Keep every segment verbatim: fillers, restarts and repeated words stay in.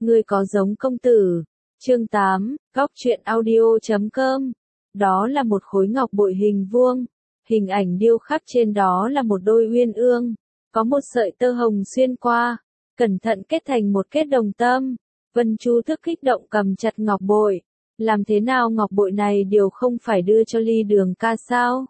Ngươi có giống công tử. Chương tám, góc truyện audio chấm com. Đó là một khối ngọc bội hình vuông, hình ảnh điêu khắc trên đó là một đôi uyên ương, có một sợi tơ hồng xuyên qua, cẩn thận kết thành một kết đồng tâm. Vân Chu Tước kích động cầm chặt ngọc bội, làm thế nào ngọc bội này đều không phải đưa cho Ly Đường ca sao?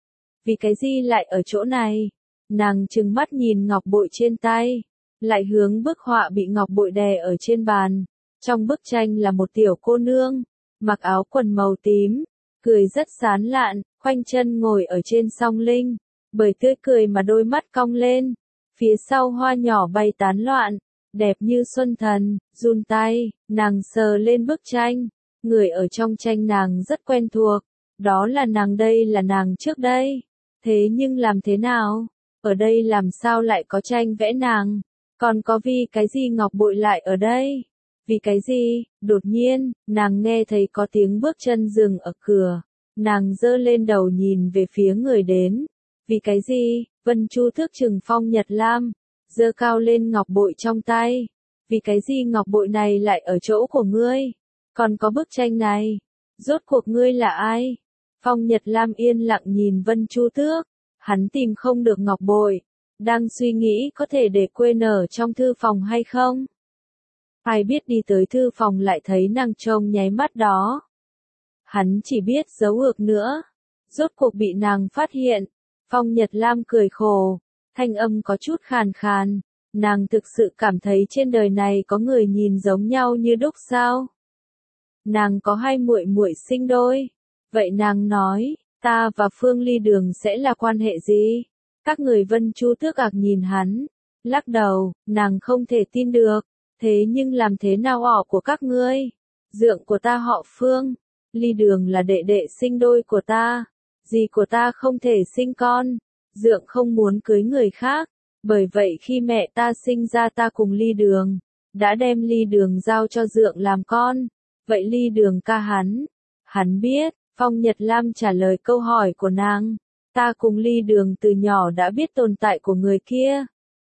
Vì cái gì lại ở chỗ này? Nàng trừng mắt nhìn ngọc bội trên tay, lại hướng bức họa bị ngọc bội đè ở trên bàn. Trong bức tranh là một tiểu cô nương, mặc áo quần màu tím, cười rất sán lạn, khoanh chân ngồi ở trên song linh, bởi tươi cười mà đôi mắt cong lên, phía sau hoa nhỏ bay tán loạn, đẹp như xuân thần. Run tay, nàng sờ lên bức tranh, người ở trong tranh nàng rất quen thuộc, đó là nàng, đây là nàng trước đây. Thế nhưng làm thế nào? Ở đây làm sao lại có tranh vẽ nàng? Còn có vì cái gì ngọc bội lại ở đây? Vì cái gì? Đột nhiên, nàng nghe thấy có tiếng bước chân dừng ở cửa. Nàng giơ lên đầu nhìn về phía người đến. Vì cái gì? Vân Chu Tước trừng Phong Nhật Lam, giơ cao lên ngọc bội trong tay. Vì cái gì ngọc bội này lại ở chỗ của ngươi? Còn có bức tranh này, rốt cuộc ngươi là ai? Phong Nhật Lam yên lặng nhìn Vân Chu Tước, hắn tìm không được ngọc bội, đang suy nghĩ có thể để quên ở trong thư phòng hay không? Ai biết đi tới thư phòng lại thấy nàng trông nháy mắt đó. Hắn chỉ biết giấu ược nữa, rốt cuộc bị nàng phát hiện. Phong Nhật Lam cười khổ, thanh âm có chút khàn khàn, nàng thực sự cảm thấy trên đời này có người nhìn giống nhau như đúc sao? Nàng có hai muội muội sinh đôi, vậy nàng nói, ta và Phương Ly Đường sẽ là quan hệ gì? Các người Vân Chu Tước ạc nhìn hắn, lắc đầu, nàng không thể tin được, thế nhưng làm thế nào họ của các ngươi? Dượng của ta họ Phương, Ly Đường là đệ đệ sinh đôi của ta, dì của ta không thể sinh con, dượng không muốn cưới người khác, bởi vậy khi mẹ ta sinh ra ta cùng Ly Đường, đã đem Ly Đường giao cho dượng làm con, vậy Ly Đường ca hắn, hắn biết. Phong Nhật Lam trả lời câu hỏi của nàng, ta cùng Ly Đường từ nhỏ đã biết tồn tại của người kia.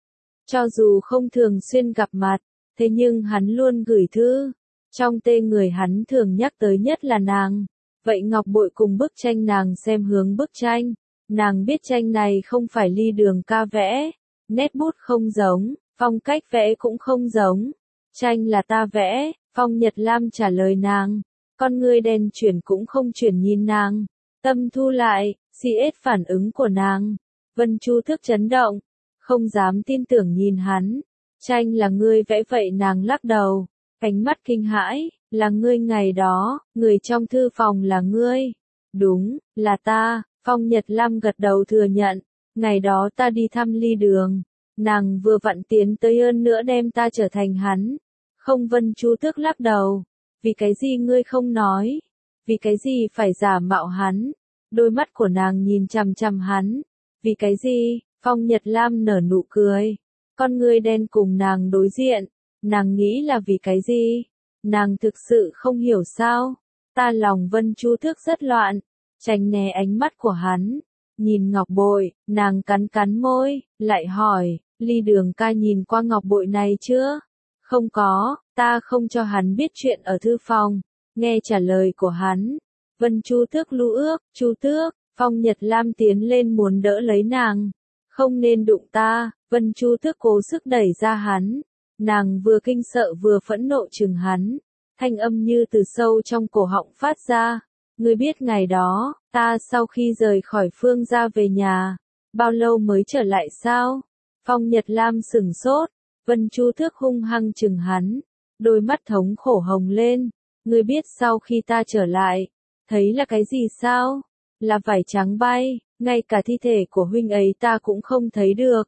Cho dù không thường xuyên gặp mặt, thế nhưng hắn luôn gửi thư, trong tên người hắn thường nhắc tới nhất là nàng. Vậy ngọc bội cùng bức tranh, nàng xem hướng bức tranh, nàng biết tranh này không phải Ly Đường ca vẽ, nét bút không giống, phong cách vẽ cũng không giống, tranh là ta vẽ. Phong Nhật Lam trả lời nàng. Con ngươi đen chuyển cũng không chuyển nhìn nàng, tâm thu lại, xê ét phản ứng của nàng. Vân Chu Tước chấn động, không dám tin tưởng nhìn hắn. Tranh là ngươi vẽ? Vậy nàng lắc đầu, ánh mắt kinh hãi, là ngươi ngày đó, người trong thư phòng là ngươi. Đúng, là ta. Phong Nhật Lam gật đầu thừa nhận, ngày đó ta đi thăm Ly Đường, nàng vừa vặn tiến tới hơn nữa đem ta trở thành hắn. Không. Vân Chu Tước lắc đầu. Vì cái gì ngươi không nói? Vì cái gì phải giả mạo hắn? Đôi mắt của nàng nhìn chằm chằm hắn. Vì cái gì? Phong Nhật Lam nở nụ cười. Con ngươi đen cùng nàng đối diện. Nàng nghĩ là vì cái gì? Nàng thực sự không hiểu sao? Ta lòng Vân Chu Tước rất loạn, tránh né ánh mắt của hắn. Nhìn ngọc bội, nàng cắn cắn môi, lại hỏi, Ly Đường ca nhìn qua ngọc bội này chưa? Không có, ta không cho hắn biết chuyện ở thư phòng. Nghe trả lời của hắn, Vân Chu Tước lưu ước, Chu Tước. Phong Nhật Lam tiến lên muốn đỡ lấy nàng. Không nên đụng ta. Vân Chu Tước cố sức đẩy ra hắn. Nàng vừa kinh sợ vừa phẫn nộ chừng hắn. Thanh âm như từ sâu trong cổ họng phát ra. Ngươi biết ngày đó, ta sau khi rời khỏi Phương gia về nhà, bao lâu mới trở lại sao? Phong Nhật Lam sửng sốt. Vân Chu Tước hung hăng chừng hắn, đôi mắt thống khổ hồng lên. Ngươi biết sau khi ta trở lại, thấy là cái gì sao? Là vải trắng bay, ngay cả thi thể của huynh ấy ta cũng không thấy được.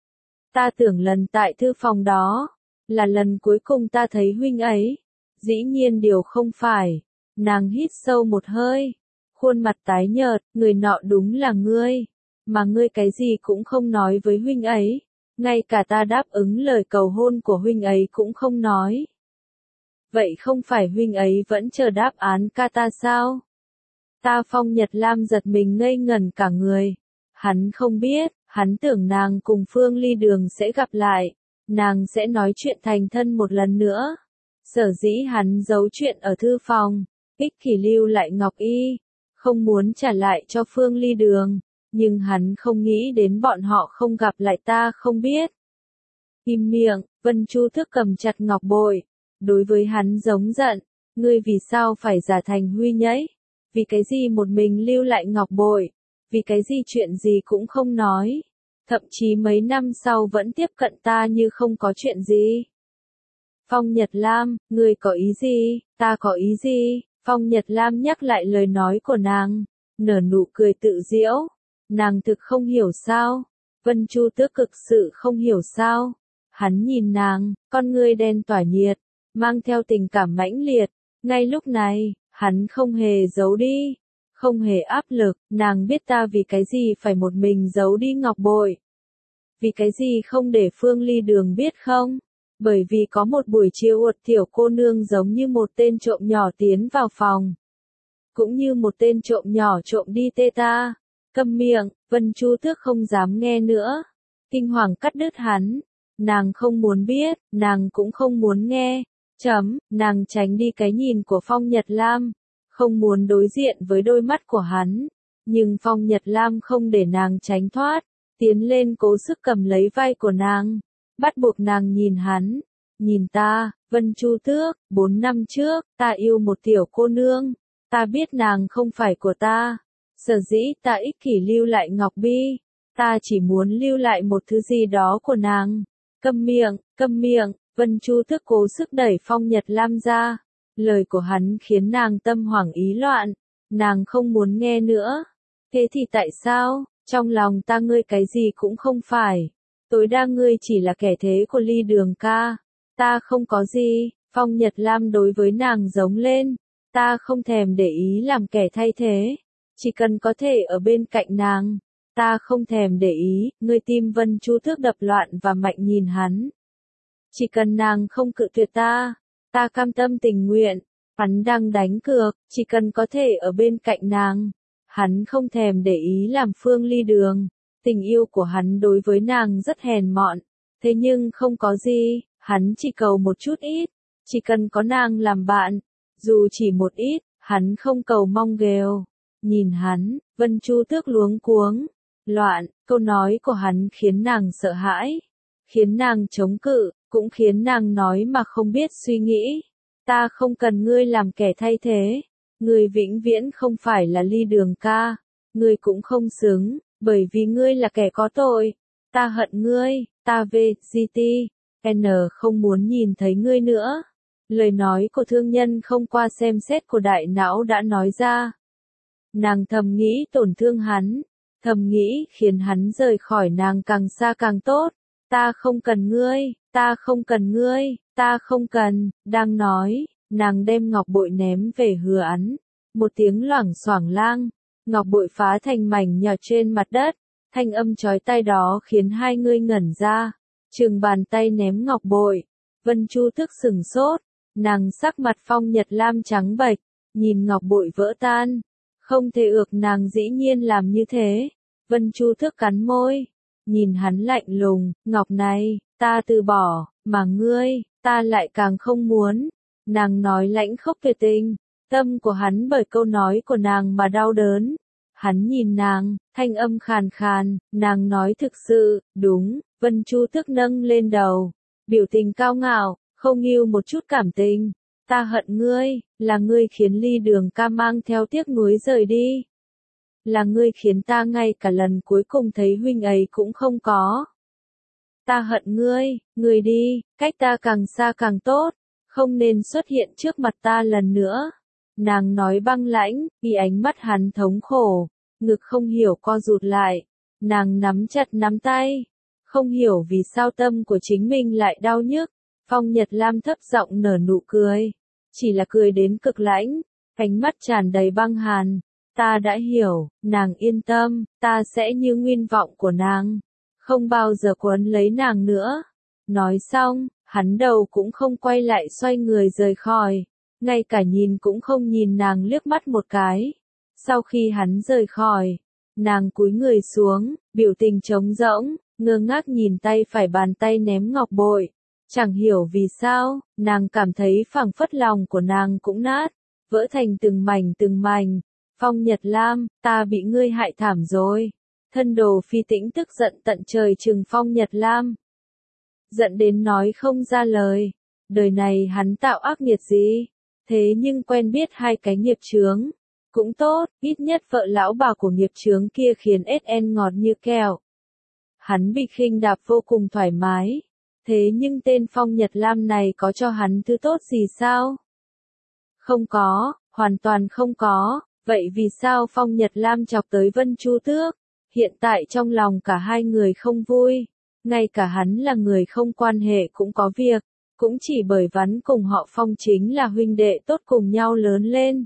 Ta tưởng lần tại thư phòng đó, là lần cuối cùng ta thấy huynh ấy. Dĩ nhiên điều không phải. Nàng hít sâu một hơi, khuôn mặt tái nhợt, người nọ đúng là ngươi, mà ngươi cái gì cũng không nói với huynh ấy. Ngay cả ta đáp ứng lời cầu hôn của huynh ấy cũng không nói. Vậy không phải huynh ấy vẫn chờ đáp án ca ta sao? Ta. Phong Nhật Lam giật mình ngây ngẩn cả người. Hắn không biết, hắn tưởng nàng cùng Phương Ly Đường sẽ gặp lại, nàng sẽ nói chuyện thành thân một lần nữa. Sở dĩ hắn giấu chuyện ở thư phòng, ích kỷ lưu lại ngọc y, không muốn trả lại cho Phương Ly Đường, nhưng hắn không nghĩ đến bọn họ không gặp lại ta không biết. Im miệng, Vân Chu Tước cầm chặt ngọc bội, đối với hắn giống giận, ngươi vì sao phải giả thành Huy Nhẫy? Vì cái gì một mình lưu lại ngọc bội? Vì cái gì chuyện gì cũng không nói? Thậm chí mấy năm sau vẫn tiếp cận ta như không có chuyện gì. Phong Nhật Lam, ngươi có ý gì? Ta có ý gì? Phong Nhật Lam nhắc lại lời nói của nàng, nở nụ cười tự giễu. Nàng thực không hiểu sao? Vân Chu Tước cực sự không hiểu sao? Hắn nhìn nàng, con ngươi đen tỏa nhiệt, mang theo tình cảm mãnh liệt. Ngay lúc này, hắn không hề giấu đi, không hề áp lực. Nàng biết ta vì cái gì phải một mình giấu đi ngọc bội. Vì cái gì không để Phương Ly Đường biết không? Bởi vì có một buổi chiều uột tiểu cô nương giống như một tên trộm nhỏ tiến vào phòng. Cũng như một tên trộm nhỏ trộm đi tê ta. Câm miệng, Vân Chu Tước không dám nghe nữa. Kinh hoàng cắt đứt hắn. Nàng không muốn biết, nàng cũng không muốn nghe. Chấm, nàng tránh đi cái nhìn của Phong Nhật Lam. Không muốn đối diện với đôi mắt của hắn. Nhưng Phong Nhật Lam không để nàng tránh thoát. Tiến lên cố sức cầm lấy vai của nàng. Bắt buộc nàng nhìn hắn. Nhìn ta, Vân Chu Tước, bốn năm trước, ta yêu một tiểu cô nương. Ta biết nàng không phải của ta. Sở dĩ ta ích kỷ lưu lại ngọc bi. Ta chỉ muốn lưu lại một thứ gì đó của nàng. Câm miệng, câm miệng, Vân Chu Tước cố sức đẩy Phong Nhật Lam ra. Lời của hắn khiến nàng tâm hoảng ý loạn. Nàng không muốn nghe nữa. Thế thì tại sao? Trong lòng ta ngươi cái gì cũng không phải. Tối đa ngươi chỉ là kẻ thế của Ly Đường ca. Ta không có gì. Phong Nhật Lam đối với nàng giống lên. Ta không thèm để ý làm kẻ thay thế. Chỉ cần có thể ở bên cạnh nàng. Ta không thèm để ý. Ngươi tim Vân Chu Tước đập loạn và mạnh nhìn hắn. Chỉ cần nàng không cự tuyệt ta. Ta cam tâm tình nguyện. Hắn đang đánh cược. Chỉ cần có thể ở bên cạnh nàng. Hắn không thèm để ý làm Phương Ly Đường. Tình yêu của hắn đối với nàng rất hèn mọn. Thế nhưng không có gì. Hắn chỉ cầu một chút ít. Chỉ cần có nàng làm bạn. Dù chỉ một ít. Hắn không cầu mong ghèo. Nhìn hắn, Vân Chu Tước luống cuống. Loạn, câu nói của hắn khiến nàng sợ hãi. Khiến nàng chống cự. Cũng khiến nàng nói mà không biết suy nghĩ. Ta không cần ngươi làm kẻ thay thế. Ngươi vĩnh viễn không phải là Ly Đường ca. Ngươi cũng không xứng, bởi vì ngươi là kẻ có tội. Ta hận ngươi, ta về, giê tê, N không muốn nhìn thấy ngươi nữa. Lời nói của thương nhân không qua xem xét của đại não đã nói ra. Nàng thầm nghĩ tổn thương hắn. Thầm nghĩ khiến hắn rời khỏi nàng càng xa càng tốt. Ta không cần ngươi, ta không cần ngươi, ta không cần, đang nói. Nàng đem ngọc bội ném về Hứa Ấn. Một tiếng loảng xoảng lang, ngọc bội phá thành mảnh nhỏ trên mặt đất. Thanh âm chói tai đó khiến hai người ngẩn ra. Trường bàn tay ném ngọc bội. Vân Chu Tước sừng sốt. Nàng sắc mặt Phong Nhật Lam trắng bệch. Nhìn ngọc bội vỡ tan. Không thể ược nàng dĩ nhiên làm như thế. Vân Chu Tước cắn môi. Nhìn hắn lạnh lùng. Ngọc này, ta từ bỏ, mà ngươi, ta lại càng không muốn. Nàng nói lãnh khốc tuyệt tình. Tâm của hắn bởi câu nói của nàng mà đau đớn. Hắn nhìn nàng, thanh âm khàn khàn, nàng nói thực sự, đúng. Vân Chu Tước nâng lên đầu. Biểu tình cao ngạo, không yêu một chút cảm tình. Ta hận ngươi, là ngươi khiến Ly Đường ca mang theo tiếc nuối rời đi. Là ngươi khiến ta ngay cả lần cuối cùng thấy huynh ấy cũng không có. Ta hận ngươi, ngươi đi, cách ta càng xa càng tốt. Không nên xuất hiện trước mặt ta lần nữa. Nàng nói băng lãnh, vì ánh mắt hắn thống khổ. Ngực không hiểu co rụt lại. Nàng nắm chặt nắm tay. Không hiểu vì sao tâm của chính mình lại đau nhức. Phong Nhật Lam thấp giọng nở nụ cười. Chỉ là cười đến cực lãnh. Ánh mắt tràn đầy băng hàn. Ta đã hiểu, nàng yên tâm, ta sẽ như nguyên vọng của nàng. Không bao giờ quấn lấy nàng nữa. Nói xong, hắn đầu cũng không quay lại xoay người rời khỏi. Ngay cả nhìn cũng không nhìn nàng liếc mắt một cái. Sau khi hắn rời khỏi, nàng cúi người xuống, biểu tình trống rỗng, ngơ ngác nhìn tay phải bàn tay ném ngọc bội. Chẳng hiểu vì sao, nàng cảm thấy phảng phất lòng của nàng cũng nát, vỡ thành từng mảnh từng mảnh. Phong Nhật Lam, ta bị ngươi hại thảm rồi. Thân đồ Phi Tĩnh tức giận tận trời trừng Phong Nhật Lam. Giận đến nói không ra lời. Đời này hắn tạo ác nghiệt gì? Thế nhưng quen biết hai cái nghiệp chướng. Cũng tốt, ít nhất vợ lão bà của nghiệp chướng kia khiến ét en ngọt như kẹo. Hắn bị khinh đạp vô cùng thoải mái. Thế nhưng tên Phong Nhật Lam này có cho hắn thứ tốt gì sao? Không có, hoàn toàn không có. Vậy vì sao Phong Nhật Lam chọc tới Vân Chu Tước? Hiện tại trong lòng cả hai người không vui. Ngay cả hắn là người không quan hệ cũng có việc. Cũng chỉ bởi hắn cùng họ Phong chính là huynh đệ tốt cùng nhau lớn lên.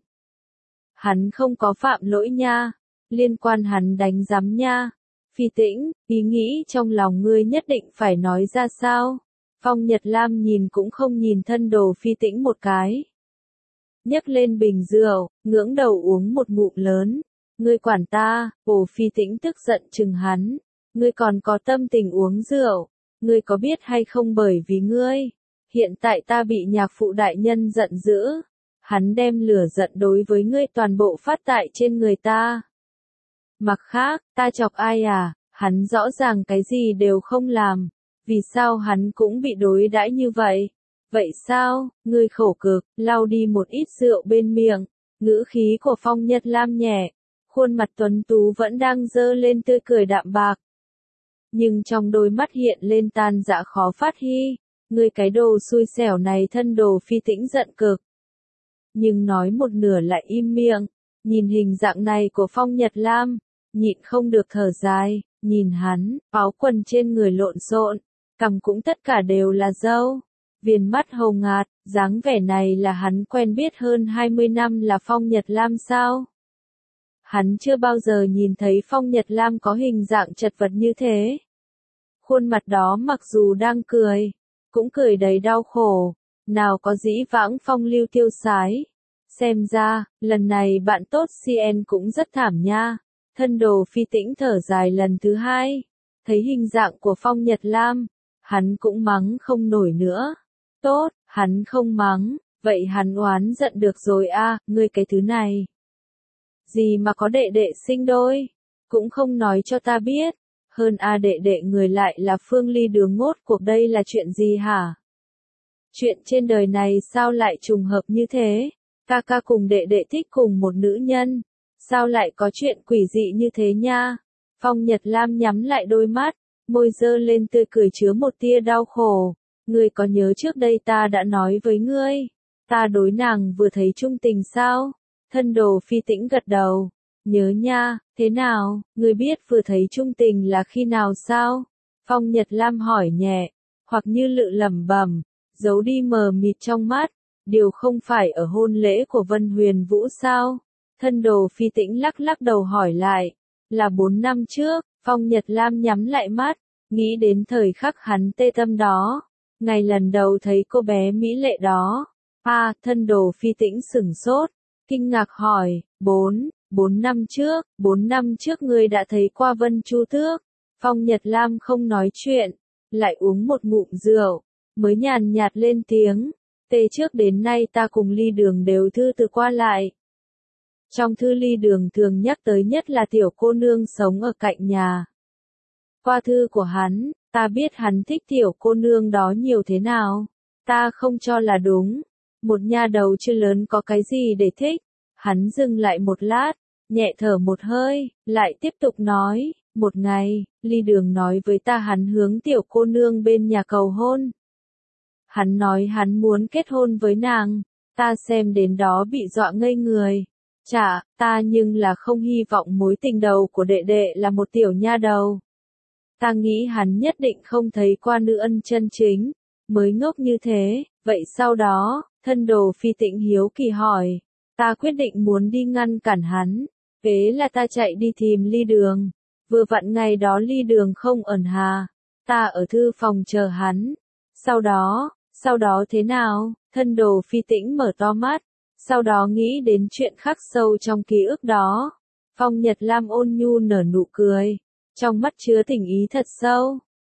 Hắn không có phạm lỗi nha. Liên quan hắn đánh giám nha. Phi Tĩnh, ý nghĩ trong lòng ngươi nhất định phải nói ra sao? Phong Nhật Lam nhìn cũng không nhìn thân đồ Phi Tĩnh một cái. Nhấc lên bình rượu, ngưỡng đầu uống một ngụm lớn. Ngươi quản ta, ồ Phi Tĩnh tức giận chừng hắn. Ngươi còn có tâm tình uống rượu. Ngươi có biết hay không bởi vì ngươi. Hiện tại ta bị nhạc phụ đại nhân giận dữ. Hắn đem lửa giận đối với ngươi toàn bộ phát tại trên người ta. Mặc khác, ta chọc ai à, hắn rõ ràng cái gì đều không làm. Vì sao hắn cũng bị đối đãi như vậy? Vậy sao, ngươi khổ cực, lau đi một ít rượu bên miệng. Ngữ khí của Phong Nhật Lam nhẹ. Khuôn mặt tuấn tú vẫn đang dơ lên tươi cười đạm bạc. Nhưng trong đôi mắt hiện lên tan dã khó phát hy. Ngươi cái đồ xui xẻo này thân đồ Phi Tĩnh giận cực. Nhưng nói một nửa lại im miệng. Nhìn hình dạng này của Phong Nhật Lam. Nhịn không được thở dài. Nhìn hắn, áo quần trên người lộn xộn. Cằm cũng tất cả đều là râu. Viền mắt hồng ngạt, dáng vẻ này là hắn quen biết hơn hai mươi năm là Phong Nhật Lam sao? Hắn chưa bao giờ nhìn thấy Phong Nhật Lam có hình dạng chật vật như thế. Khuôn mặt đó mặc dù đang cười, cũng cười đầy đau khổ, nào có dĩ vãng phong lưu tiêu sái. Xem ra, lần này bạn tốt xê en cũng rất thảm nha. Thân đồ Phi Tĩnh thở dài lần thứ hai, thấy hình dạng của Phong Nhật Lam, hắn cũng mắng không nổi nữa. Tốt, hắn không mắng, vậy hắn oán giận được rồi a, à, ngươi cái thứ này. Gì mà có đệ đệ sinh đôi, cũng không nói cho ta biết. Hơn a à đệ đệ người lại là Phương Ly Đường ngốt cuộc đây là chuyện gì hả? Chuyện trên đời này sao lại trùng hợp như thế? Ca ca cùng đệ đệ thích cùng một nữ nhân. Sao lại có chuyện quỷ dị như thế nha? Phong Nhật Lam nhắm lại đôi mắt, môi dơ lên tươi cười chứa một tia đau khổ. Ngươi có nhớ trước đây ta đã nói với ngươi, ta đối nàng vừa thấy trung tình sao? Thân đồ Phi Tĩnh gật đầu. Nhớ nha, thế nào, ngươi biết vừa thấy trung tình là khi nào sao? Phong Nhật Lam hỏi nhẹ, hoặc như lự lẩm bẩm, giấu đi mờ mịt trong mắt. Điều không phải ở hôn lễ của Vân Huyền Vũ sao? Thân đồ Phi Tĩnh lắc lắc đầu hỏi lại, là bốn năm trước. Phong Nhật Lam nhắm lại mắt, nghĩ đến thời khắc hắn tê tâm đó. Ngày lần đầu thấy cô bé mỹ lệ đó. À, thân đồ Phi Tĩnh sửng sốt, kinh ngạc hỏi, bốn, bốn năm trước, bốn năm trước ngươi đã thấy qua Vân Chu Tước. Phong Nhật Lam không nói chuyện, lại uống một ngụm rượu, mới nhàn nhạt lên tiếng, tê trước đến nay ta cùng Ly Đường đều thư từ qua lại. Trong thư Ly Đường thường nhắc tới nhất là tiểu cô nương sống ở cạnh nhà. Qua thư của hắn, ta biết hắn thích tiểu cô nương đó nhiều thế nào. Ta không cho là đúng. Một nha đầu chưa lớn có cái gì để thích. Hắn dừng lại một lát, nhẹ thở một hơi, lại tiếp tục nói. Một ngày, Ly Đường nói với ta hắn hướng tiểu cô nương bên nhà cầu hôn. Hắn nói hắn muốn kết hôn với nàng. Ta xem đến đó bị dọa ngây người. Chả, ta nhưng là không hy vọng mối tình đầu của đệ đệ là một tiểu nha đầu. Ta nghĩ hắn nhất định không thấy qua nữ ân chân chính, mới ngốc như thế. Vậy sau đó, thân đồ Phi Tĩnh hiếu kỳ hỏi, ta quyết định muốn đi ngăn cản hắn. Thế là ta chạy đi tìm Ly Đường. Vừa vặn ngày đó Ly Đường không ẩn hà. Ta ở thư phòng chờ hắn. Sau đó, sau đó thế nào? Thân đồ Phi Tĩnh mở to mắt. Sau đó nghĩ đến chuyện khắc sâu trong ký ức đó. Phong Nhật Lam ôn nhu nở nụ cười. Trong mắt chứa tình ý thật sâu.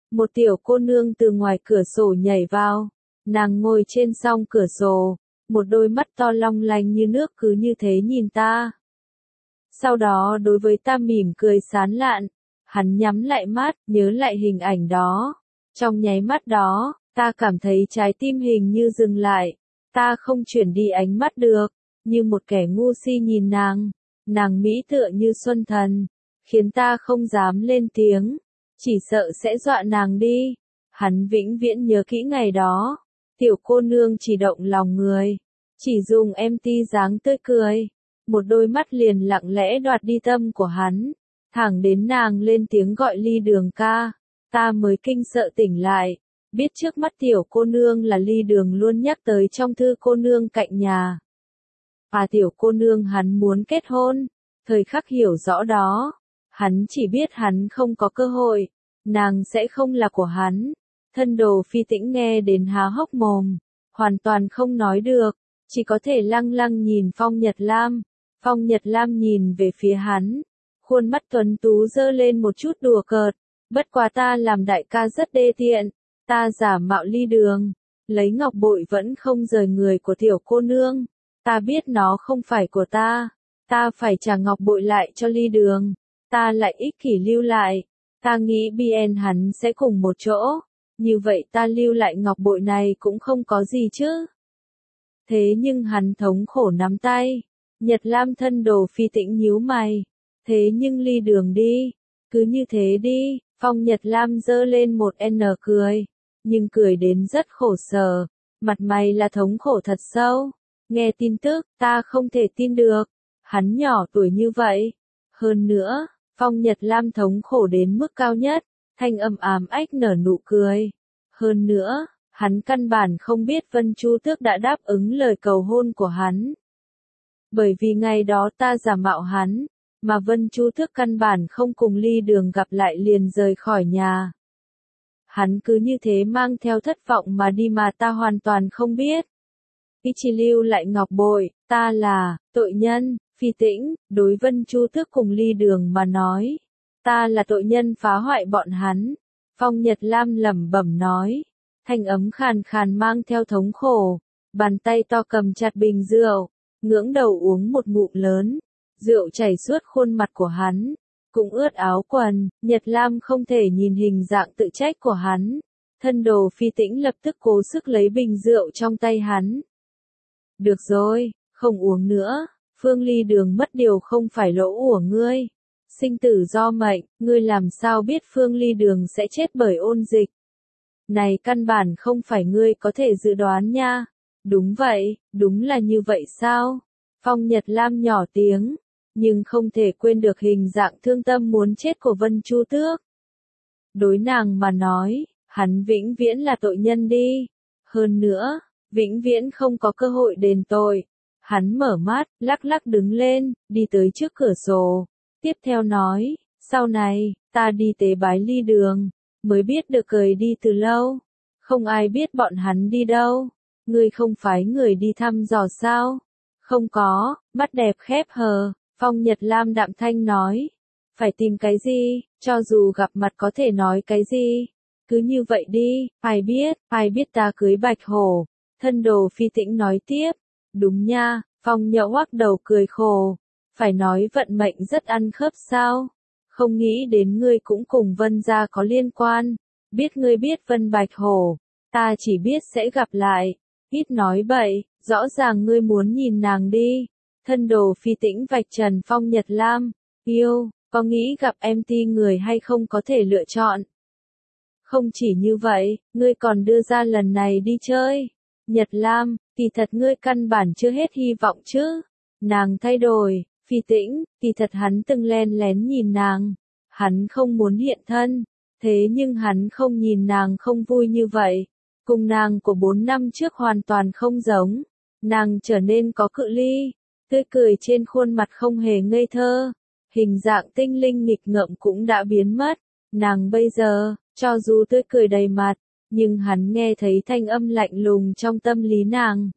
Một tiểu cô nương từ ngoài cửa sổ nhảy vào. Nàng ngồi trên song cửa sổ, một đôi mắt to long lanh như nước cứ như thế nhìn ta. Sau đó đối với ta mỉm cười sán lạn, hắn nhắm lại mắt, nhớ lại hình ảnh đó. Trong nháy mắt đó, ta cảm thấy trái tim hình như dừng lại, ta không chuyển đi ánh mắt được, như một kẻ ngu si nhìn nàng, nàng mỹ tựa như xuân thần, khiến ta không dám lên tiếng, chỉ sợ sẽ dọa nàng đi. Hắn vĩnh viễn nhớ kỹ ngày đó, tiểu cô nương chỉ động lòng người, chỉ dùng em ti dáng tươi cười, một đôi mắt liền lặng lẽ đoạt đi tâm của hắn, thẳng đến nàng lên tiếng gọi Ly Đường ca, ta mới kinh sợ tỉnh lại, biết trước mắt tiểu cô nương là Ly Đường luôn nhắc tới trong thư cô nương cạnh nhà. Và tiểu cô nương hắn muốn kết hôn, thời khắc hiểu rõ đó, hắn chỉ biết hắn không có cơ hội, nàng sẽ không là của hắn. Thân Đồ Phi Tĩnh nghe đến há hốc mồm, hoàn toàn không nói được, chỉ có thể lăng lăng nhìn Phong Nhật Lam. Phong Nhật Lam nhìn về phía hắn, khuôn mắt tuấn tú dơ lên một chút đùa cợt, bất quá ta làm đại ca rất đê tiện, ta giả mạo Ly Đường, lấy ngọc bội vẫn không rời người của tiểu cô nương, ta biết nó không phải của ta, ta phải trả ngọc bội lại cho Ly Đường, ta lại ích kỷ lưu lại, ta nghĩ bien hắn sẽ cùng một chỗ, như vậy ta lưu lại ngọc bội này cũng không có gì chứ. Thế nhưng hắn thống khổ nắm tay. Nhật Lam Thân Đồ Phi Tĩnh nhíu mày. Thế nhưng Ly Đường đi. Cứ như thế đi. Phong Nhật Lam giơ lên một N cười. Nhưng cười đến rất khổ sở. Mặt mày là thống khổ thật sâu. Nghe tin tức, ta không thể tin được. Hắn nhỏ tuổi như vậy. Hơn nữa, Phong Nhật Lam thống khổ đến mức cao nhất. Thanh âm ám ách nở nụ cười. Hơn nữa, hắn căn bản không biết Vân Chu Tước đã đáp ứng lời cầu hôn của hắn. Bởi vì ngày đó ta giả mạo hắn, mà Vân Chu Tước căn bản không cùng Ly Đường gặp lại liền rời khỏi nhà. Hắn cứ như thế mang theo thất vọng mà đi mà ta hoàn toàn không biết. Ý chỉ lưu lại ngọc bội, ta là tội nhân. Phi Tĩnh, đối Vân Chu Tước cùng Ly Đường mà nói, ta là tội nhân phá hoại bọn hắn. Phong Nhật Lam lẩm bẩm nói, thanh ấm khàn khàn mang theo thống khổ, bàn tay to cầm chặt bình rượu, ngưỡng đầu uống một ngụm lớn, rượu chảy suốt khuôn mặt của hắn, cũng ướt áo quần. Nhật Lam không thể nhìn hình dạng tự trách của hắn, Thân Đồ Phi Tĩnh lập tức cố sức lấy bình rượu trong tay hắn. Được rồi, không uống nữa, Phương Ly Đường mất điều không phải lỗ của ngươi. Sinh tử do mệnh, ngươi làm sao biết Phương Ly Đường sẽ chết bởi ôn dịch? Này căn bản không phải ngươi có thể dự đoán nha. Đúng vậy, đúng là như vậy sao? Phong Nhật Lam nhỏ tiếng, nhưng không thể quên được hình dạng thương tâm muốn chết của Vân Chu Tước. Đối nàng mà nói, hắn vĩnh viễn là tội nhân đi. Hơn nữa, vĩnh viễn không có cơ hội đền tội. Hắn mở mắt, lắc lắc đứng lên, đi tới trước cửa sổ. Tiếp theo nói, sau này, ta đi tế bái Ly Đường, mới biết được cười đi từ lâu. Không ai biết bọn hắn đi đâu. Ngươi không phái người đi thăm dò sao? Không có, mắt đẹp khép hờ, Phong Nhật Lam đạm thanh nói. Phải tìm cái gì, cho dù gặp mặt có thể nói cái gì? Cứ như vậy đi, ai biết, ai biết ta cưới Bạch Hổ. Thân Đồ Phi Tĩnh nói tiếp. Đúng nha, Phong Nhậu hoắc đầu cười khổ. Phải nói vận mệnh rất ăn khớp sao? Không nghĩ đến ngươi cũng cùng Vân gia có liên quan. Biết ngươi biết Vân Bạch Hổ, ta chỉ biết sẽ gặp lại. Ít nói bậy, rõ ràng ngươi muốn nhìn nàng đi. Thân Đồ Phi Tĩnh vạch trần Phong Nhật Lam. Yêu, có nghĩ gặp em ti người hay không có thể lựa chọn? Không chỉ như vậy, ngươi còn đưa ra lần này đi chơi. Nhật Lam, kỳ thật ngươi căn bản chưa hết hy vọng chứ. Nàng thay đổi. Phi Tĩnh, kỳ thật hắn từng len lén nhìn nàng. Hắn không muốn hiện thân. Thế nhưng hắn không nhìn nàng không vui như vậy. Cùng nàng của bốn năm trước hoàn toàn không giống. Nàng trở nên có cự ly. Tươi cười trên khuôn mặt không hề ngây thơ. Hình dạng tinh linh nghịch ngợm cũng đã biến mất. Nàng bây giờ, cho dù tươi cười đầy mặt, nhưng hắn nghe thấy thanh âm lạnh lùng trong tâm lý nàng.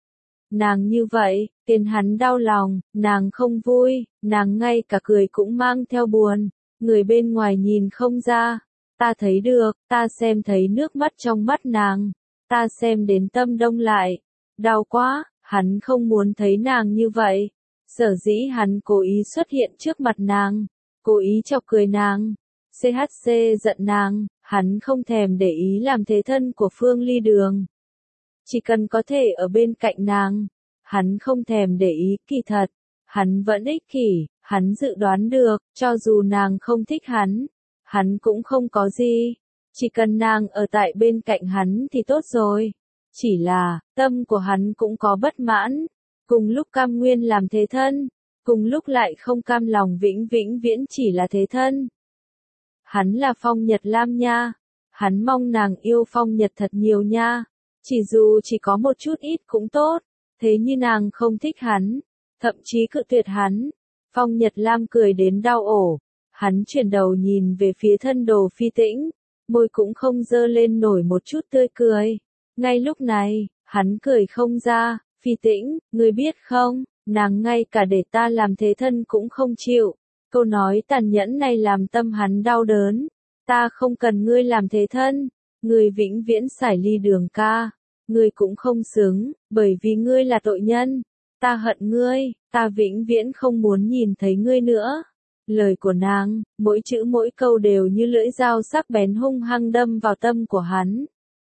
Nàng như vậy, khiến hắn đau lòng, nàng không vui, nàng ngay cả cười cũng mang theo buồn, người bên ngoài nhìn không ra, Ta thấy được, ta xem thấy nước mắt trong mắt nàng. Ta xem đến tâm đông lại. Đau quá, hắn không muốn thấy nàng như vậy. Sở dĩ hắn cố ý xuất hiện trước mặt nàng, cố ý chọc cười nàng. xê hát xê giận nàng, hắn không thèm để ý làm thế thân của Phương Ly Đường. Chỉ cần có thể ở bên cạnh nàng, hắn không thèm để ý. Kỳ thật, hắn vẫn ích kỷ, hắn dự đoán được, cho dù nàng không thích hắn, hắn cũng không có gì. Chỉ cần nàng ở tại bên cạnh hắn thì tốt rồi. Chỉ là, tâm của hắn cũng có bất mãn, cùng lúc cam nguyên làm thế thân, cùng lúc lại không cam lòng vĩnh vĩnh viễn chỉ là thế thân. Hắn là Phong Nhật Lam nha, hắn mong nàng yêu Phong Nhật thật nhiều nha, chỉ dù chỉ có một chút ít cũng tốt, thế như nàng không thích hắn, thậm chí cự tuyệt hắn. Phong Nhật Lam cười đến đau ổ, hắn chuyển đầu nhìn về phía thân đồ Phi Tĩnh, môi cũng không dơ lên nổi một chút tươi cười. Ngay lúc này, hắn cười không ra. Phi Tĩnh, ngươi biết không, nàng ngay cả để ta làm thế thân cũng không chịu. Câu nói tàn nhẫn này làm tâm hắn đau đớn. Ta không cần ngươi làm thế thân, ngươi vĩnh viễn sải Ly Đường ca. Ngươi cũng không xứng, bởi vì ngươi là tội nhân. Ta hận ngươi, ta vĩnh viễn không muốn nhìn thấy ngươi nữa. Lời của nàng, mỗi chữ mỗi câu đều như lưỡi dao sắc bén hung hăng đâm vào tâm của hắn.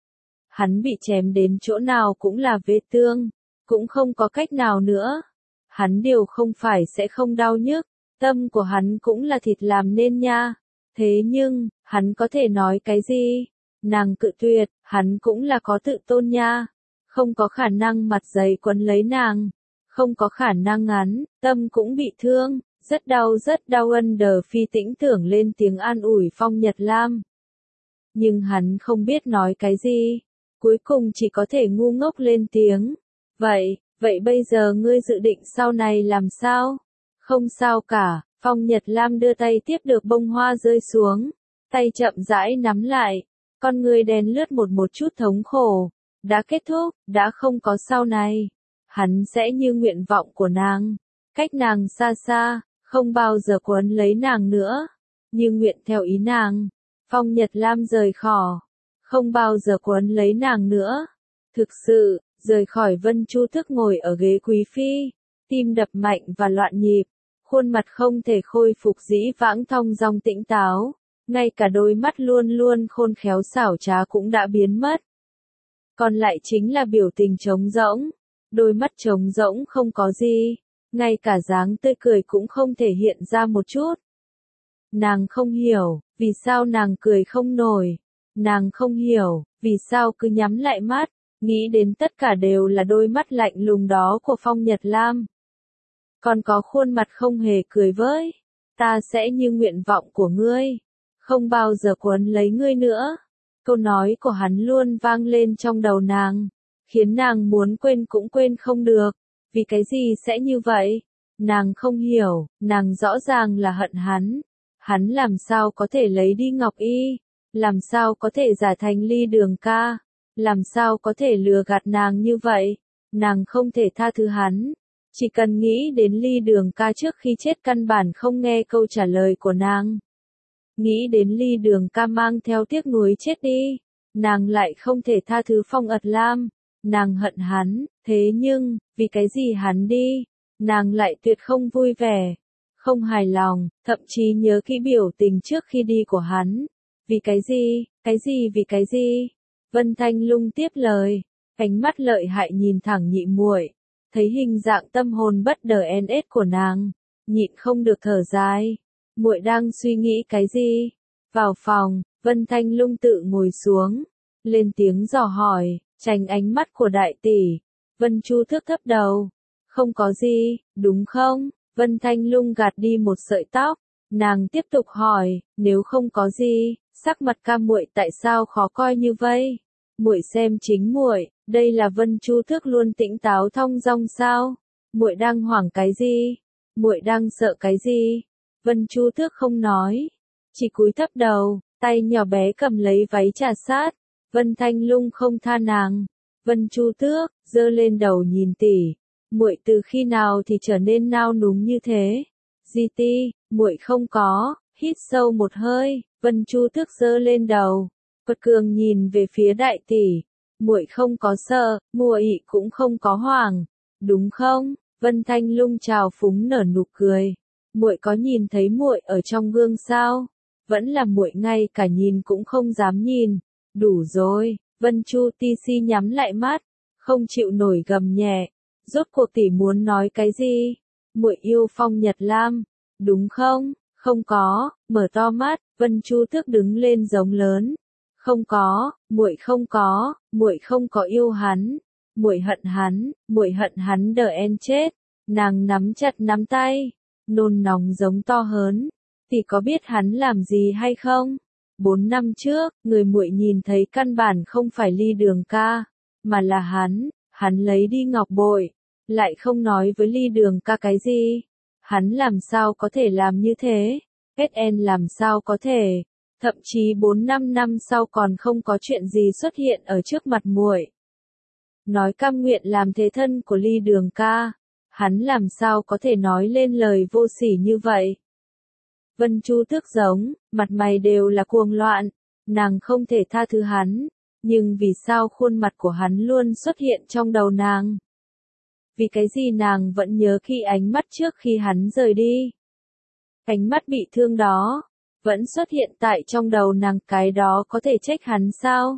Hắn bị chém đến chỗ nào cũng là vết thương, cũng không có cách nào nữa. Hắn điều không phải sẽ không đau nhức, tâm của hắn cũng là thịt làm nên nha. Thế nhưng, hắn có thể nói cái gì? Nàng cự tuyệt, hắn cũng là có tự tôn nha. Không có khả năng mặt dày quấn lấy nàng, không có khả năng ngắn, tâm cũng bị thương, rất đau rất đau. Ân Đờ Phi Tĩnh tưởng lên tiếng an ủi Phong Nhật Lam. Nhưng hắn không biết nói cái gì, cuối cùng chỉ có thể ngu ngốc lên tiếng. Vậy, vậy bây giờ ngươi dự định sau này làm sao? Không sao cả, Phong Nhật Lam đưa tay tiếp được bông hoa rơi xuống, tay chậm rãi nắm lại, con người đen lướt một một chút thống khổ. Đã kết thúc, đã không có sau này. Hắn sẽ như nguyện vọng của nàng, cách nàng xa xa, không bao giờ quấn lấy nàng nữa. Như nguyện theo ý nàng, Phong Nhật Lam rời khỏi, không bao giờ quấn lấy nàng nữa. Thực sự, rời khỏi Vân Chu Thức ngồi ở ghế quý phi, tim đập mạnh và loạn nhịp, khuôn mặt không thể khôi phục dĩ vãng thong dong tĩnh táo, ngay cả đôi mắt luôn luôn khôn khéo xảo trá cũng đã biến mất. Còn lại chính là biểu tình trống rỗng, đôi mắt trống rỗng không có gì, ngay cả dáng tươi cười cũng không thể hiện ra một chút. Nàng không hiểu, vì sao nàng cười không nổi, nàng không hiểu, vì sao cứ nhắm lại mắt, nghĩ đến tất cả đều là đôi mắt lạnh lùng đó của Phong Nhật Lam. Còn có khuôn mặt không hề cười với, ta sẽ như nguyện vọng của ngươi, không bao giờ quấn lấy ngươi nữa. Câu nói của hắn luôn vang lên trong đầu nàng, khiến nàng muốn quên cũng quên không được. Vì cái gì sẽ như vậy? Nàng không hiểu, nàng rõ ràng là hận hắn. Hắn làm sao có thể lấy đi Ngọc Y? Làm sao có thể giả thành Ly Đường ca? Làm sao có thể lừa gạt nàng như vậy? Nàng không thể tha thứ hắn. Chỉ cần nghĩ đến Ly Đường ca trước khi chết căn bản không nghe câu trả lời của nàng. Nghĩ đến Ly Đường ca mang theo tiếc nuối chết đi, nàng lại không thể tha thứ Phong Ật Lam. Nàng hận hắn, thế nhưng, vì cái gì hắn đi, nàng lại tuyệt không vui vẻ, không hài lòng, thậm chí nhớ kỹ biểu tình trước khi đi của hắn. Vì cái gì, cái gì vì cái gì? Vân Thanh Lung tiếp lời, ánh mắt lợi hại nhìn thẳng nhị muội, thấy hình dạng tâm hồn bất đờ en ết của nàng, nhịn không được thở dài. Muội đang suy nghĩ cái gì? Vào phòng, Vân Thanh Lung tự ngồi xuống, lên tiếng dò hỏi, tránh ánh mắt của đại tỷ. Vân Chu Thức thấp đầu, không có gì, đúng không? Vân Thanh Lung gạt đi một sợi tóc, nàng tiếp tục hỏi, nếu không có gì, sắc mặt ca muội tại sao khó coi như vậy? Muội xem chính muội, đây là Vân Chu Thức luôn tĩnh táo thong dong sao? Muội đang hoảng cái gì? Muội đang sợ cái gì? Vân Chu Thức không nói, chỉ cúi thấp đầu, tay nhỏ bé cầm lấy váy trà sát. Vân Thanh Lung không tha nàng. Vân Chu Tước giơ lên đầu nhìn tỷ, muội từ khi nào thì trở nên nao núng như thế? Di Ti, muội không có, Hít sâu một hơi, Vân Chu Tước giơ lên đầu, quật cường nhìn về phía đại tỷ. Muội không có sợ, muội cũng không có hoảng, đúng không? Vân Thanh Lung trào phúng nở nụ cười. Muội có nhìn thấy muội ở trong gương sao? Vẫn là muội ngay cả nhìn cũng không dám nhìn. Đủ rồi, Vân Chu Ti Si nhắm lại mắt, không chịu nổi gầm nhẹ. Rốt cuộc tỷ muốn nói cái gì? Muội yêu Phong Nhật Lam, đúng không? Không có. Mở to mắt, Vân Chu Tước đứng lên giống lớn. Không có, muội không có, muội không có yêu hắn, muội hận hắn, muội hận hắn đờ en chết. Nàng nắm chặt nắm tay, nôn nóng giống to hớn. Tỷ có biết hắn làm gì hay không? Bốn năm trước, người muội nhìn thấy căn bản không phải Ly Đường ca, mà là hắn, hắn lấy đi ngọc bội, lại không nói với Ly Đường ca cái gì. Hắn làm sao có thể làm như thế? ét en làm sao có thể? Thậm chí bốn năm năm sau còn không có chuyện gì xuất hiện ở trước mặt muội. Nói cam nguyện làm thế thân của Ly Đường ca, hắn làm sao có thể nói lên lời vô sỉ như vậy? Vân Chu Tước giống, mặt mày đều là cuồng loạn, nàng không thể tha thứ hắn, nhưng vì sao khuôn mặt của hắn luôn xuất hiện trong đầu nàng? Vì cái gì nàng vẫn nhớ khi ánh mắt trước khi hắn rời đi? Ánh mắt bị thương đó vẫn xuất hiện tại trong đầu nàng, cái đó có thể trách hắn sao?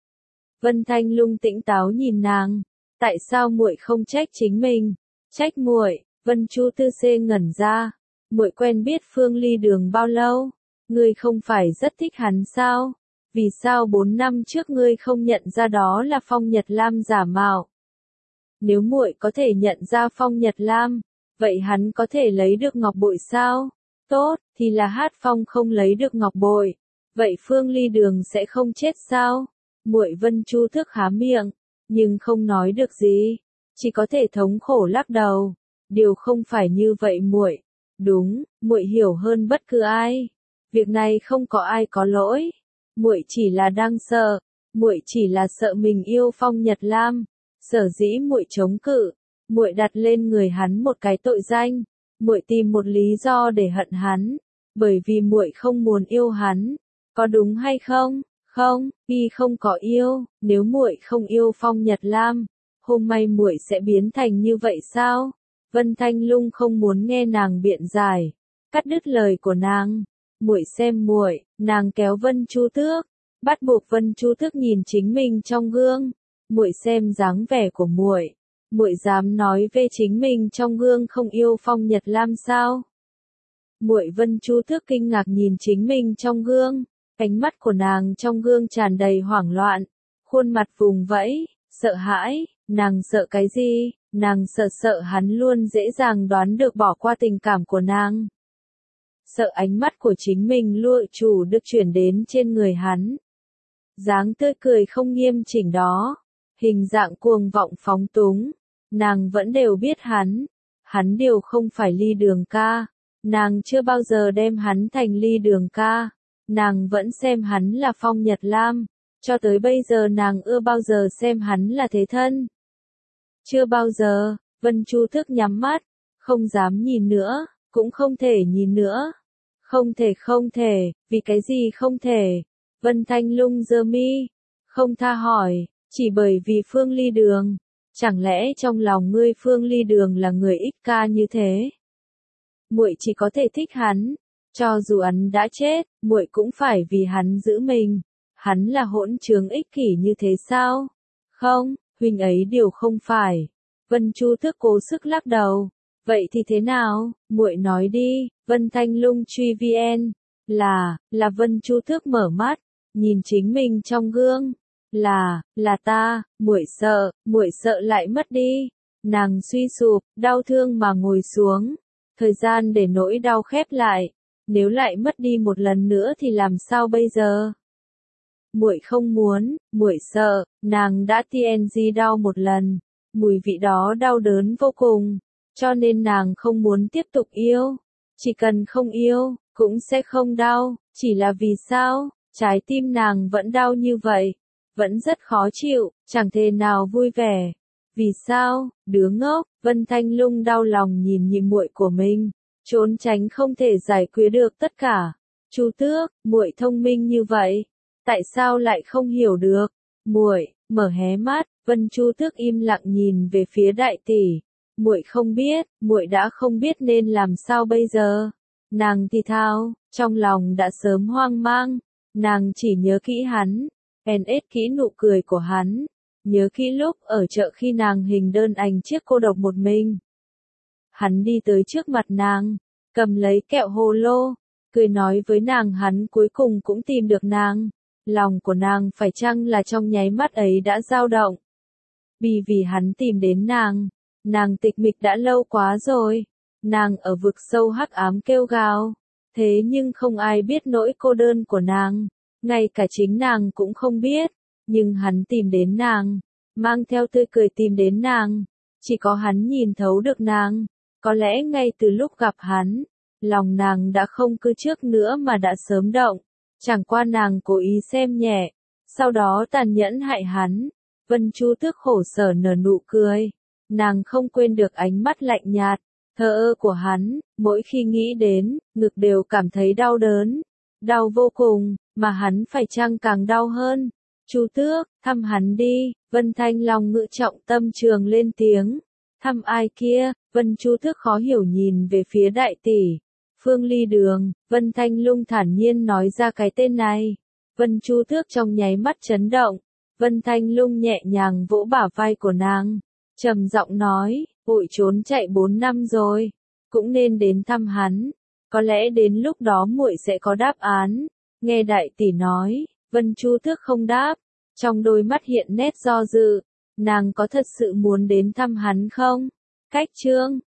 Vân Thanh Lung tĩnh táo nhìn nàng, tại sao muội không trách chính mình? Trách muội? Vân Chu Tư Xê ngẩn ra, muội quen biết Phương Ly Đường bao lâu? Ngươi không phải rất thích hắn sao? Vì sao bốn năm trước ngươi không nhận ra đó là Phong Nhật Lam giả mạo? Nếu muội có thể nhận ra Phong Nhật Lam, vậy hắn có thể lấy được ngọc bội sao? Tốt, thì là Hát Phong không lấy được ngọc bội. Vậy Phương Ly Đường sẽ không chết sao? Muội Vân Chu Tước há miệng, nhưng không nói được gì, chỉ có thể thống khổ lắc đầu. Điều không phải như vậy muội. Đúng, muội hiểu hơn bất cứ ai. Việc này không có ai có lỗi. Muội chỉ là đang sợ, muội chỉ là sợ mình yêu Phong Nhật Lam. Sở dĩ muội chống cự, muội đặt lên người hắn một cái tội danh. Muội tìm một lý do để hận hắn, bởi vì muội không muốn yêu hắn, có đúng hay không? Không, y không có yêu, nếu muội không yêu Phong Nhật Lam, hôm nay muội sẽ biến thành như vậy sao? Vân Thanh Lung không muốn nghe nàng biện giải, cắt đứt lời của nàng. Muội xem muội, nàng kéo Vân Chu Tước, bắt buộc Vân Chu Tước nhìn chính mình trong gương. Muội xem dáng vẻ của muội. Muội dám nói về chính mình trong gương không yêu Phong Nhật Lam sao? Muội Vân Chu Tước kinh ngạc nhìn chính mình trong gương, ánh mắt của nàng trong gương tràn đầy hoảng loạn, khuôn mặt vùng vẫy, sợ hãi. Nàng sợ cái gì? Nàng sợ sợ hắn luôn dễ dàng đoán được bỏ qua tình cảm của nàng. Sợ ánh mắt của chính mình lụa chủ được chuyển đến trên người hắn. Dáng tươi cười không nghiêm chỉnh đó, hình dạng cuồng vọng phóng túng. Nàng vẫn đều biết hắn, hắn đều không phải Ly Đường ca, nàng chưa bao giờ đem hắn thành Ly Đường ca, nàng vẫn xem hắn là Phong Nhật Lam, cho tới bây giờ nàng ưa bao giờ xem hắn là thế thân. Chưa bao giờ. Vân Chu Tước nhắm mắt, không dám nhìn nữa, cũng không thể nhìn nữa. Không thể không thể, vì cái gì không thể? Vân Thanh Lung giơ mi, không tha hỏi, chỉ bởi vì Phương Ly Đường. Chẳng lẽ trong lòng ngươi Phương Ly Đường là người ích ca như thế? Muội chỉ có thể thích hắn, cho dù hắn đã chết, muội cũng phải vì hắn giữ mình. Hắn là hỗn trướng ích kỷ như thế sao? Không, huynh ấy điều không phải. Vân Chu Tước cố sức lắc đầu. Vậy thì thế nào? Muội nói đi. Vân Thanh Lung truy vn. Là, là Vân Chu Tước mở mắt, nhìn chính mình trong gương. Là, là ta, muội sợ, muội sợ lại mất đi. Nàng suy sụp, đau thương mà ngồi xuống. Thời gian để nỗi đau khép lại. Nếu lại mất đi một lần nữa thì làm sao bây giờ? Muội không muốn, muội sợ, nàng đã tê en giê đau một lần. Mùi vị đó đau đớn vô cùng, cho nên nàng không muốn tiếp tục yêu. Chỉ cần không yêu, cũng sẽ không đau, chỉ là vì sao? Trái tim nàng vẫn đau như vậy, vẫn rất khó chịu, chẳng thể nào vui vẻ. Vì sao? Đứa ngốc. Vân Thanh Lung đau lòng nhìn nhị muội của mình, trốn tránh không thể giải quyết được tất cả. Chu Tước, muội thông minh như vậy, tại sao lại không hiểu được? Muội, mở hé mắt, Vân Chu Tước im lặng nhìn về phía đại tỷ. Muội không biết, muội đã không biết nên làm sao bây giờ. Nàng thì thào, trong lòng đã sớm hoang mang, nàng chỉ nhớ kỹ hắn, bèn ết kỹ nụ cười của hắn, nhớ kỹ lúc ở chợ khi nàng hình đơn ảnh chiếc cô độc một mình. Hắn đi tới trước mặt nàng, cầm lấy kẹo hồ lô, cười nói với nàng hắn cuối cùng cũng tìm được nàng. Lòng của nàng phải chăng là trong nháy mắt ấy đã dao động. Vì vì hắn tìm đến nàng, nàng tịch mịch đã lâu quá rồi, nàng ở vực sâu hắc ám kêu gào, thế nhưng không ai biết nỗi cô đơn của nàng, ngay cả chính nàng cũng không biết, nhưng hắn tìm đến nàng, mang theo tươi cười tìm đến nàng, chỉ có hắn nhìn thấu được nàng, có lẽ ngay từ lúc gặp hắn, lòng nàng đã không cứ trước nữa mà đã sớm động, chẳng qua nàng cố ý xem nhẹ, sau đó tàn nhẫn hại hắn. Vân Chu Tước khổ sở nở nụ cười, nàng không quên được ánh mắt lạnh nhạt, thờ ơ của hắn, mỗi khi nghĩ đến, ngực đều cảm thấy đau đớn, đau vô cùng, mà hắn phải chăng càng đau hơn. Chu Tước, thăm hắn đi, Vân Thanh Long ngự trọng tâm trường lên tiếng. Thăm ai kia? Vân Chu Tước khó hiểu nhìn về phía đại tỷ. Phương Ly Đường, Vân Thanh Lung thản nhiên nói ra cái tên này. Vân Chu Tước trong nháy mắt chấn động. Vân Thanh Lung nhẹ nhàng vỗ bả vai của nàng, trầm giọng nói, vội trốn chạy bốn năm rồi, cũng nên đến thăm hắn, có lẽ đến lúc đó muội sẽ có đáp án. Nghe đại tỷ nói, Vân Chu Tước không đáp, trong đôi mắt hiện nét do dự, nàng có thật sự muốn đến thăm hắn không? Cách chương